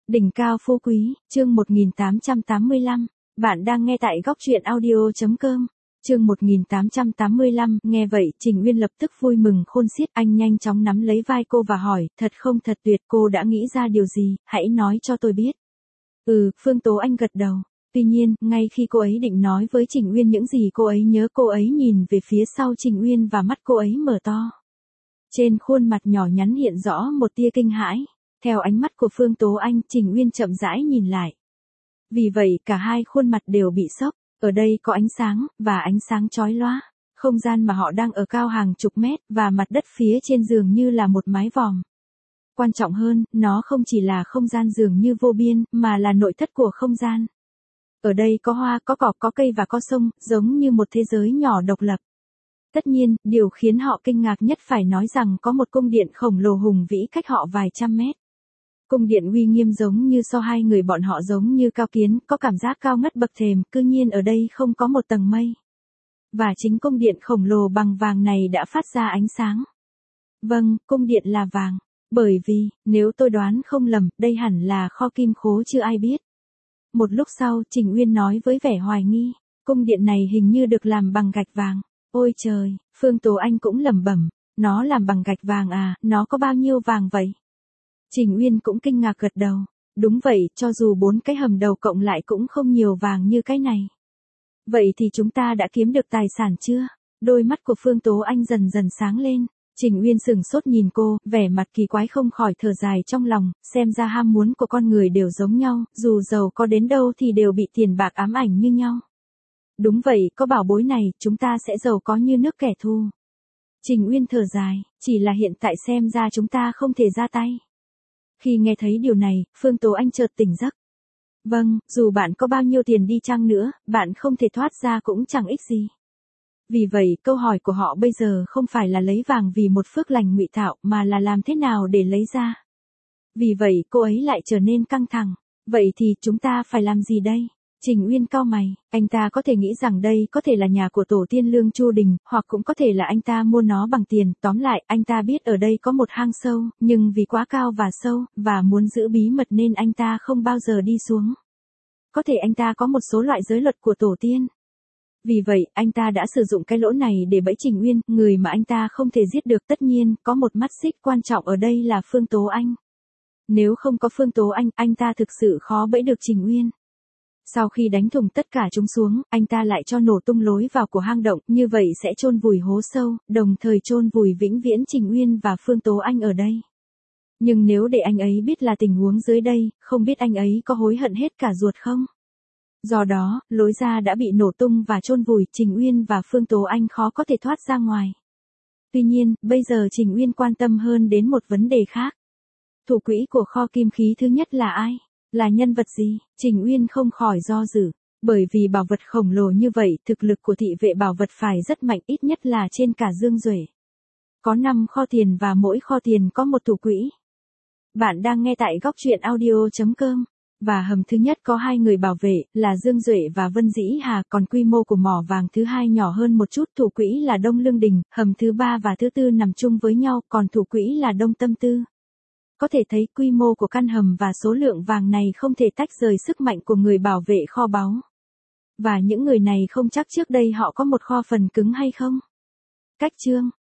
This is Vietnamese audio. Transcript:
Đỉnh cao phú quý, chương 1885, bạn đang nghe tại góc truyện audio.com. Chương 1885, nghe vậy, Trình Uyên lập tức vui mừng khôn xiết, anh nhanh chóng nắm lấy vai cô và hỏi, thật không thật tuyệt, cô đã nghĩ ra điều gì, hãy nói cho tôi biết. Phương Tố Anh gật đầu. Tuy nhiên, ngay khi cô ấy định nói với Trình Uyên những gì cô ấy nhớ, cô ấy nhìn về phía sau Trình Uyên và mắt cô ấy mở to. Trên khuôn mặt nhỏ nhắn hiện rõ một tia kinh hãi. Theo ánh mắt của Phương Tố Anh, Trình Uyên chậm rãi nhìn lại. Vì vậy, cả hai khuôn mặt đều bị sốc. Ở đây có ánh sáng, và ánh sáng chói lóa. Không gian mà họ đang ở cao hàng chục mét, và mặt đất phía trên dường như là một mái vòm. Quan trọng hơn, nó không chỉ là không gian dường như vô biên, mà là nội thất của không gian. Ở đây có hoa, có cỏ, có cây và có sông, giống như một thế giới nhỏ độc lập. Tất nhiên, điều khiến họ kinh ngạc nhất phải nói rằng có một cung điện khổng lồ hùng vĩ cách họ vài trăm mét. Cung điện uy nghiêm giống như so hai người bọn họ giống như cao kiến, có cảm giác cao ngất bậc thềm, cư nhiên ở đây không có một tầng mây. Và chính cung điện khổng lồ bằng vàng này đã phát ra ánh sáng. Vâng, cung điện là vàng. Bởi vì, nếu tôi đoán không lầm, đây hẳn là kho kim khố chưa ai biết. Một lúc sau, Trình Uyên nói với vẻ hoài nghi, cung điện này hình như được làm bằng gạch vàng. Ôi trời, Phương Tố Anh cũng lẩm bẩm, nó làm bằng gạch vàng à, nó có bao nhiêu vàng vậy? Trình Uyên cũng kinh ngạc gật đầu. Đúng vậy, cho dù 4 cái hầm đầu cộng lại cũng không nhiều vàng như cái này. Vậy thì chúng ta đã kiếm được tài sản chưa? Đôi mắt của Phương Tố Anh dần dần sáng lên. Trình Uyên sừng sốt nhìn cô, vẻ mặt kỳ quái không khỏi thở dài trong lòng, xem ra ham muốn của con người đều giống nhau, dù giàu có đến đâu thì đều bị tiền bạc ám ảnh như nhau. Đúng vậy, có bảo bối này, chúng ta sẽ giàu có như nước kẻ thù. Trình Uyên thở dài, chỉ là hiện tại xem ra chúng ta không thể ra tay. Khi nghe thấy điều này, Phương Tố Anh chợt tỉnh giấc. Vâng, dù bạn có bao nhiêu tiền đi chăng nữa, bạn không thể thoát ra cũng chẳng ích gì. Vì vậy, câu hỏi của họ bây giờ không phải là lấy vàng vì một phước lành ngụy tạo, mà là làm thế nào để lấy ra. Vì vậy, cô ấy lại trở nên căng thẳng. Vậy thì chúng ta phải làm gì đây? Trình Uyên cau mày, anh ta có thể nghĩ rằng đây có thể là nhà của tổ tiên Lương Chu Đình, hoặc cũng có thể là anh ta mua nó bằng tiền, tóm lại, anh ta biết ở đây có một hang sâu, nhưng vì quá cao và sâu, và muốn giữ bí mật nên anh ta không bao giờ đi xuống. Có thể anh ta có một số loại giới luật của tổ tiên. Vì vậy, anh ta đã sử dụng cái lỗ này để bẫy Trình Uyên, người mà anh ta không thể giết được. Tất nhiên, có một mắt xích quan trọng ở đây là Phương Tố Anh. Nếu không có Phương Tố anh ta thực sự khó bẫy được Trình Uyên. Sau khi đánh thủng tất cả chúng xuống, anh ta lại cho nổ tung lối vào của hang động, như vậy sẽ chôn vùi hố sâu, đồng thời chôn vùi vĩnh viễn Trình Uyên và Phương Tố Anh ở đây. Nhưng nếu để anh ấy biết là tình huống dưới đây, không biết anh ấy có hối hận hết cả ruột không? Do đó, lối ra đã bị nổ tung và chôn vùi, Trình Uyên và Phương Tố Anh khó có thể thoát ra ngoài. Tuy nhiên, bây giờ Trình Uyên quan tâm hơn đến một vấn đề khác. Thủ quỹ của kho kim khí thứ nhất là ai? Là nhân vật gì? Trình Uyên không khỏi do dự. Bởi vì bảo vật khổng lồ như vậy, thực lực của thị vệ bảo vật phải rất mạnh, ít nhất là trên cả Dương Duệ. Có 5 kho tiền và mỗi kho tiền có một thủ quỹ. Bạn đang nghe tại góc truyện audio.com. Và hầm thứ nhất có 2 người bảo vệ, là Dương Duệ và Vân Dĩ Hà, còn quy mô của mỏ vàng thứ hai nhỏ hơn một chút, thủ quỹ là Đông Lương Đình, hầm thứ 3 và thứ 4 nằm chung với nhau, còn thủ quỹ là Đông Tâm Tư. Có thể thấy quy mô của căn hầm và số lượng vàng này không thể tách rời sức mạnh của người bảo vệ kho báu. Và những người này không chắc trước đây họ có một kho phần cứng hay không. Cách chương